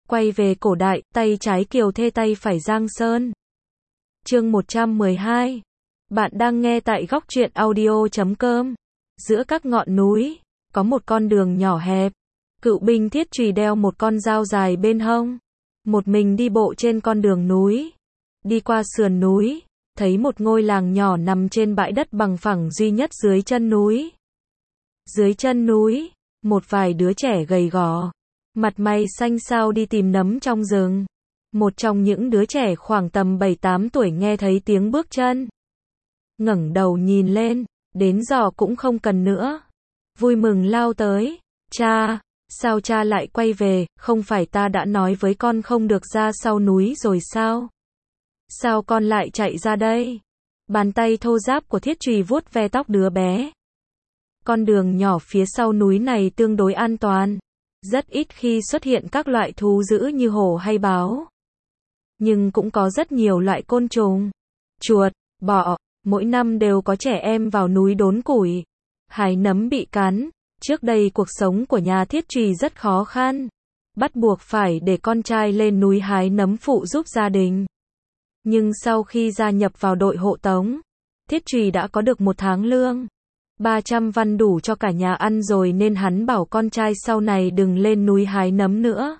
Quay về cổ đại, tay trái Kiều Thê tay phải Giang Sơn. Chương 112. Bạn đang nghe tại góc truyện audio.com. Giữa các ngọn núi, có một con đường nhỏ hẹp. Cựu binh Thiết Trùy đeo một con dao dài bên hông. Một mình đi bộ trên con đường núi. Đi qua sườn núi, thấy một ngôi làng nhỏ nằm trên bãi đất bằng phẳng duy nhất dưới chân núi. Dưới chân núi, một vài đứa trẻ gầy gò, mặt mày xanh xao đi tìm nấm trong rừng. Một trong những đứa trẻ khoảng tầm 7-8 tuổi nghe thấy tiếng bước chân. Ngẩng đầu nhìn lên, đến giò cũng không cần nữa. Vui mừng lao tới. Cha, sao cha lại quay về, không phải ta đã nói với con không được ra sau núi rồi sao? Sao con lại chạy ra đây? Bàn tay thô ráp của Thiết Trùy vuốt ve tóc đứa bé. Con đường nhỏ phía sau núi này tương đối an toàn. Rất ít khi xuất hiện các loại thú dữ như hổ hay báo. Nhưng cũng có rất nhiều loại côn trùng, chuột, bọ. Mỗi năm đều có trẻ em vào núi đốn củi, hái nấm bị cắn. Trước đây cuộc sống của nhà Thiết Trùy rất khó khăn. Bắt buộc phải để con trai lên núi hái nấm phụ giúp gia đình. Nhưng sau khi gia nhập vào đội hộ tống, Thiết Trùy đã có được 1 tháng lương. 300 văn đủ cho cả nhà ăn rồi nên hắn bảo con trai sau này đừng lên núi hái nấm nữa.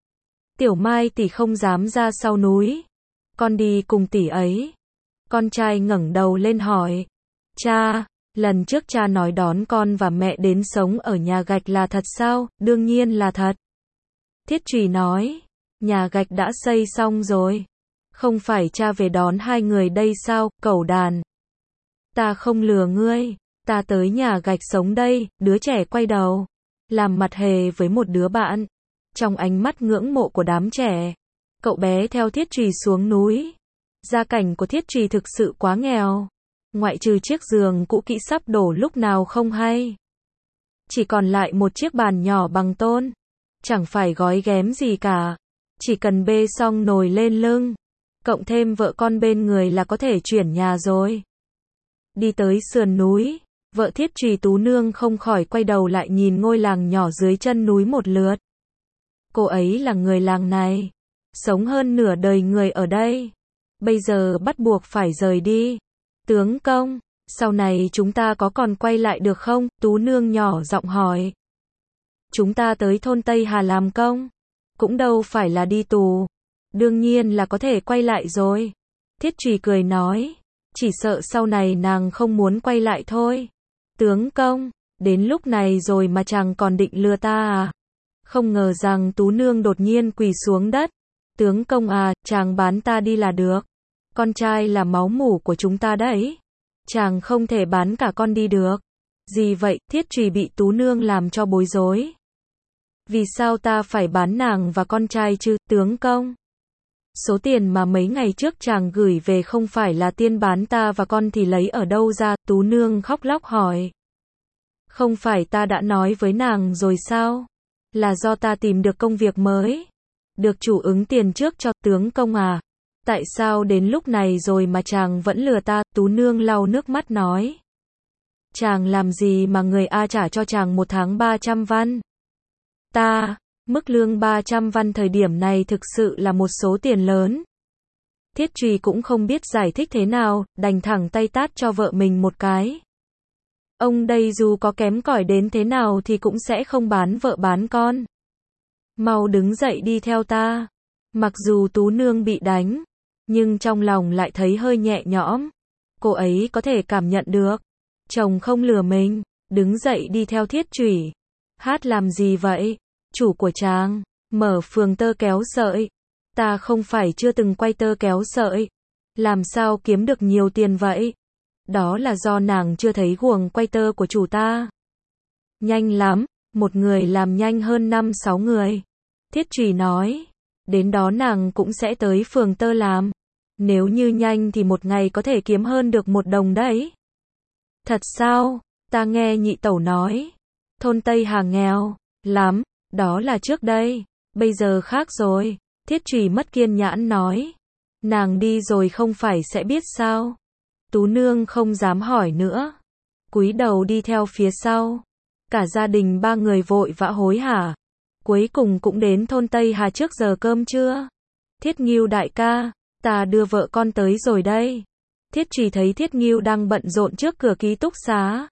Tiểu Mai tỷ không dám ra sau núi. Con đi cùng tỷ ấy. Con trai ngẩng đầu lên hỏi. Cha, lần trước cha nói đón con và mẹ đến sống ở nhà gạch là thật sao? Đương nhiên là thật. Thiết Trùy nói. Nhà gạch đã xây xong rồi. Không phải cha về đón hai người đây sao, cẩu đàn. Ta không lừa ngươi. Ta tới nhà gạch sống đây. Đứa trẻ quay đầu, làm mặt hề với một đứa bạn. Trong ánh mắt ngưỡng mộ của đám trẻ, cậu bé theo Thiết Trùy xuống núi. Gia cảnh của Thiết Trùy thực sự quá nghèo. Ngoại trừ chiếc giường cũ kỹ sắp đổ lúc nào không hay. Chỉ còn lại một chiếc bàn nhỏ bằng tôn. Chẳng phải gói ghém gì cả. Chỉ cần bê xong nồi lên lưng, cộng thêm vợ con bên người là có thể chuyển nhà rồi. Đi tới sườn núi, vợ Thiết Trùy Tú Nương không khỏi quay đầu lại nhìn ngôi làng nhỏ dưới chân núi một lượt. Cô ấy là người làng này, sống hơn nửa đời người ở đây. Bây giờ bắt buộc phải rời đi. Tướng công, sau này chúng ta có còn quay lại được không? Tú Nương nhỏ giọng hỏi. Chúng ta tới thôn Tây Hà làm công, cũng đâu phải là đi tù. Đương nhiên là có thể quay lại rồi. Thiết Trùy cười nói. Chỉ sợ sau này nàng không muốn quay lại thôi. Tướng công, đến lúc này rồi mà chàng còn định lừa ta à? Không ngờ rằng Tú Nương đột nhiên quỳ xuống đất. Tướng công à, chàng bán ta đi là được. Con trai là máu mủ của chúng ta đấy. Chàng không thể bán cả con đi được. Gì vậy? Thiết Trùy bị Tú Nương làm cho bối rối. Vì sao ta phải bán nàng và con trai chứ, tướng công? Số tiền mà mấy ngày trước chàng gửi về không phải là tiền bán ta và con thì lấy ở đâu ra? Tú Nương khóc lóc hỏi. Không phải ta đã nói với nàng rồi sao? Là do ta tìm được công việc mới. Được chủ ứng tiền trước cho, tướng công à. Tại sao đến lúc này rồi mà chàng vẫn lừa ta? Tú Nương lau nước mắt nói. Chàng làm gì mà người A trả cho chàng 1 tháng 300 văn? Mức lương 300 văn thời điểm này thực sự là một số tiền lớn. Thiết Trùy cũng không biết giải thích thế nào, đành thẳng tay tát cho vợ mình một cái. Ông đây dù có kém cỏi đến thế nào thì cũng sẽ không bán vợ bán con. Mau đứng dậy đi theo ta. Mặc dù Tú Nương bị đánh, nhưng trong lòng lại thấy hơi nhẹ nhõm. Cô ấy có thể cảm nhận được chồng không lừa mình. Đứng dậy đi theo Thiết Trùy. Hát làm gì vậy? Chủ của chàng mở phường tơ kéo sợi. Ta không phải chưa từng quay tơ kéo sợi. Làm sao kiếm được nhiều tiền vậy? Đó là do nàng chưa thấy guồng quay tơ của chủ ta. Nhanh lắm, một người làm nhanh hơn 5-6 người. Thiết Trùy nói. Đến đó nàng cũng sẽ tới phường tơ làm. Nếu như nhanh thì một ngày có thể kiếm hơn được 1 đồng đấy. Thật sao? Ta nghe nhị tẩu nói. Thôn Tây Hà nghèo lắm. Đó là trước đây. Bây giờ khác rồi. Thiết Trùy mất kiên nhẫn nói. Nàng đi rồi không phải sẽ biết sao? Tú Nương không dám hỏi nữa. Cúi đầu đi theo phía sau. Cả gia đình 3 người vội vã hối hả. Cuối cùng cũng đến thôn Tây Hà trước giờ cơm trưa. Thiết Ngưu đại ca, ta đưa vợ con tới rồi đây. Thiết Trùy thấy Thiết Ngưu đang bận rộn trước cửa ký túc xá.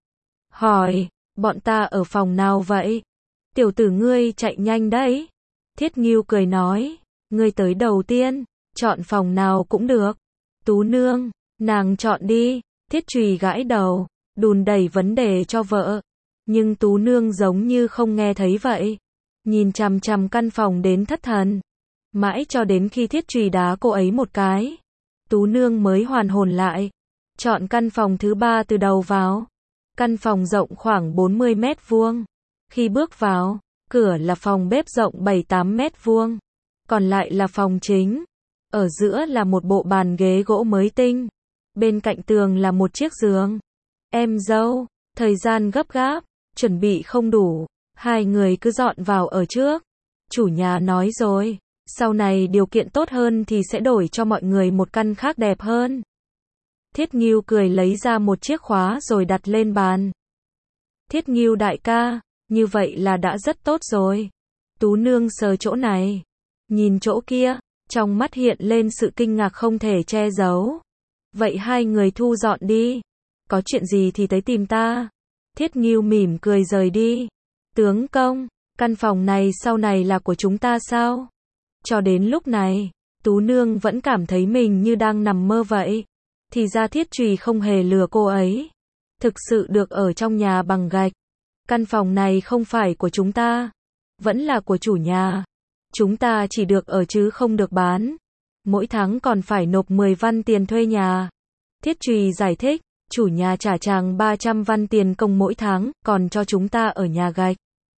Hỏi, bọn ta ở phòng nào vậy? Tiểu tử ngươi chạy nhanh đấy. Thiết Ngưu cười nói, ngươi tới đầu tiên, chọn phòng nào cũng được. Tú nương, nàng chọn đi. Thiết Trùy gãi đầu, đùn đẩy vấn đề cho vợ. Nhưng Tú nương giống như không nghe thấy vậy. Nhìn chằm chằm căn phòng đến thất thần. Mãi cho đến khi Thiết Trùy đá cô ấy một cái, Tú nương mới hoàn hồn lại. Chọn căn phòng thứ 3 từ đầu vào. Căn phòng rộng khoảng 40 mét vuông. Khi bước vào, cửa là phòng bếp rộng 7-8 mét vuông. Còn lại là phòng chính. Ở giữa là một bộ bàn ghế gỗ mới tinh. Bên cạnh tường là một chiếc giường. Em dâu, thời gian gấp gáp, chuẩn bị không đủ. Hai người cứ dọn vào ở trước. Chủ nhà nói rồi, sau này điều kiện tốt hơn thì sẽ đổi cho mọi người một căn khác đẹp hơn. Thiết Ngưu cười lấy ra một chiếc khóa rồi đặt lên bàn. Thiết Ngưu đại ca, như vậy là đã rất tốt rồi. Tú nương sờ chỗ này, nhìn chỗ kia, trong mắt hiện lên sự kinh ngạc không thể che giấu. Vậy hai người thu dọn đi. Có chuyện gì thì tới tìm ta. Thiết Ngưu mỉm cười rời đi. Tướng công, căn phòng này sau này là của chúng ta sao? Cho đến lúc này, Tú nương vẫn cảm thấy mình như đang nằm mơ vậy. Thì ra Thiết Trùy không hề lừa cô ấy. Thực sự được ở trong nhà bằng gạch. Căn phòng này không phải của chúng ta. Vẫn là của chủ nhà. Chúng ta chỉ được ở chứ không được bán. Mỗi tháng còn phải nộp 10 văn tiền thuê nhà. Thiết Trùy giải thích, chủ nhà trả chàng 300 văn tiền công mỗi tháng, còn cho chúng ta ở nhà gạch.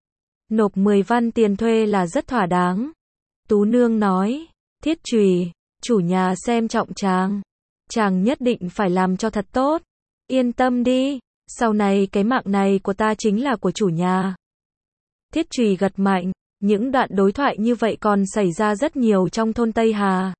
Nộp 10 văn tiền thuê là rất thỏa đáng. Tú nương nói, Thiết Trùy, chủ nhà xem trọng chàng. Chàng nhất định phải làm cho thật tốt. Yên tâm đi, sau này cái mạng này của ta chính là của chủ nhà. Thiết Trùy gật mạnh, những đoạn đối thoại như vậy còn xảy ra rất nhiều trong thôn Tây Hà.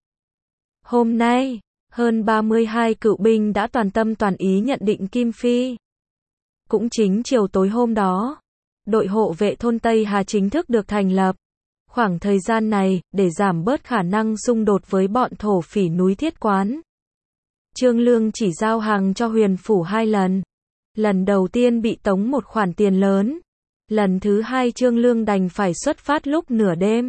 Hôm nay, hơn 32 cựu binh đã toàn tâm toàn ý nhận định Kim Phi. Cũng chính chiều tối hôm đó, đội hộ vệ thôn Tây Hà chính thức được thành lập. Khoảng thời gian này, để giảm bớt khả năng xung đột với bọn thổ phỉ núi Thiết Quán, Trương Lương chỉ giao hàng cho Huyền Phủ 2 lần. Lần đầu tiên bị tống một khoản tiền lớn. Lần thứ 2 Trương Lương đành phải xuất phát lúc nửa đêm.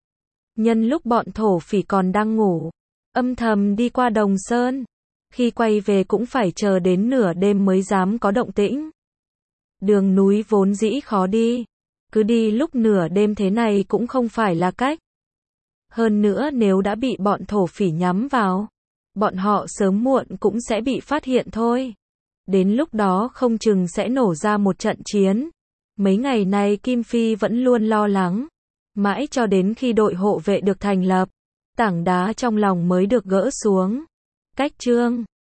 Nhân lúc bọn thổ phỉ còn đang ngủ, âm thầm đi qua Đồng Sơn. Khi quay về cũng phải chờ đến nửa đêm mới dám có động tĩnh. Đường núi vốn dĩ khó đi. Cứ đi lúc nửa đêm thế này cũng không phải là cách. Hơn nữa nếu đã bị bọn thổ phỉ nhắm vào, bọn họ sớm muộn cũng sẽ bị phát hiện thôi. Đến lúc đó không chừng sẽ nổ ra một trận chiến. Mấy ngày nay Kim Phi vẫn luôn lo lắng. Mãi cho đến khi đội hộ vệ được thành lập, tảng đá trong lòng mới được gỡ xuống. Cách chương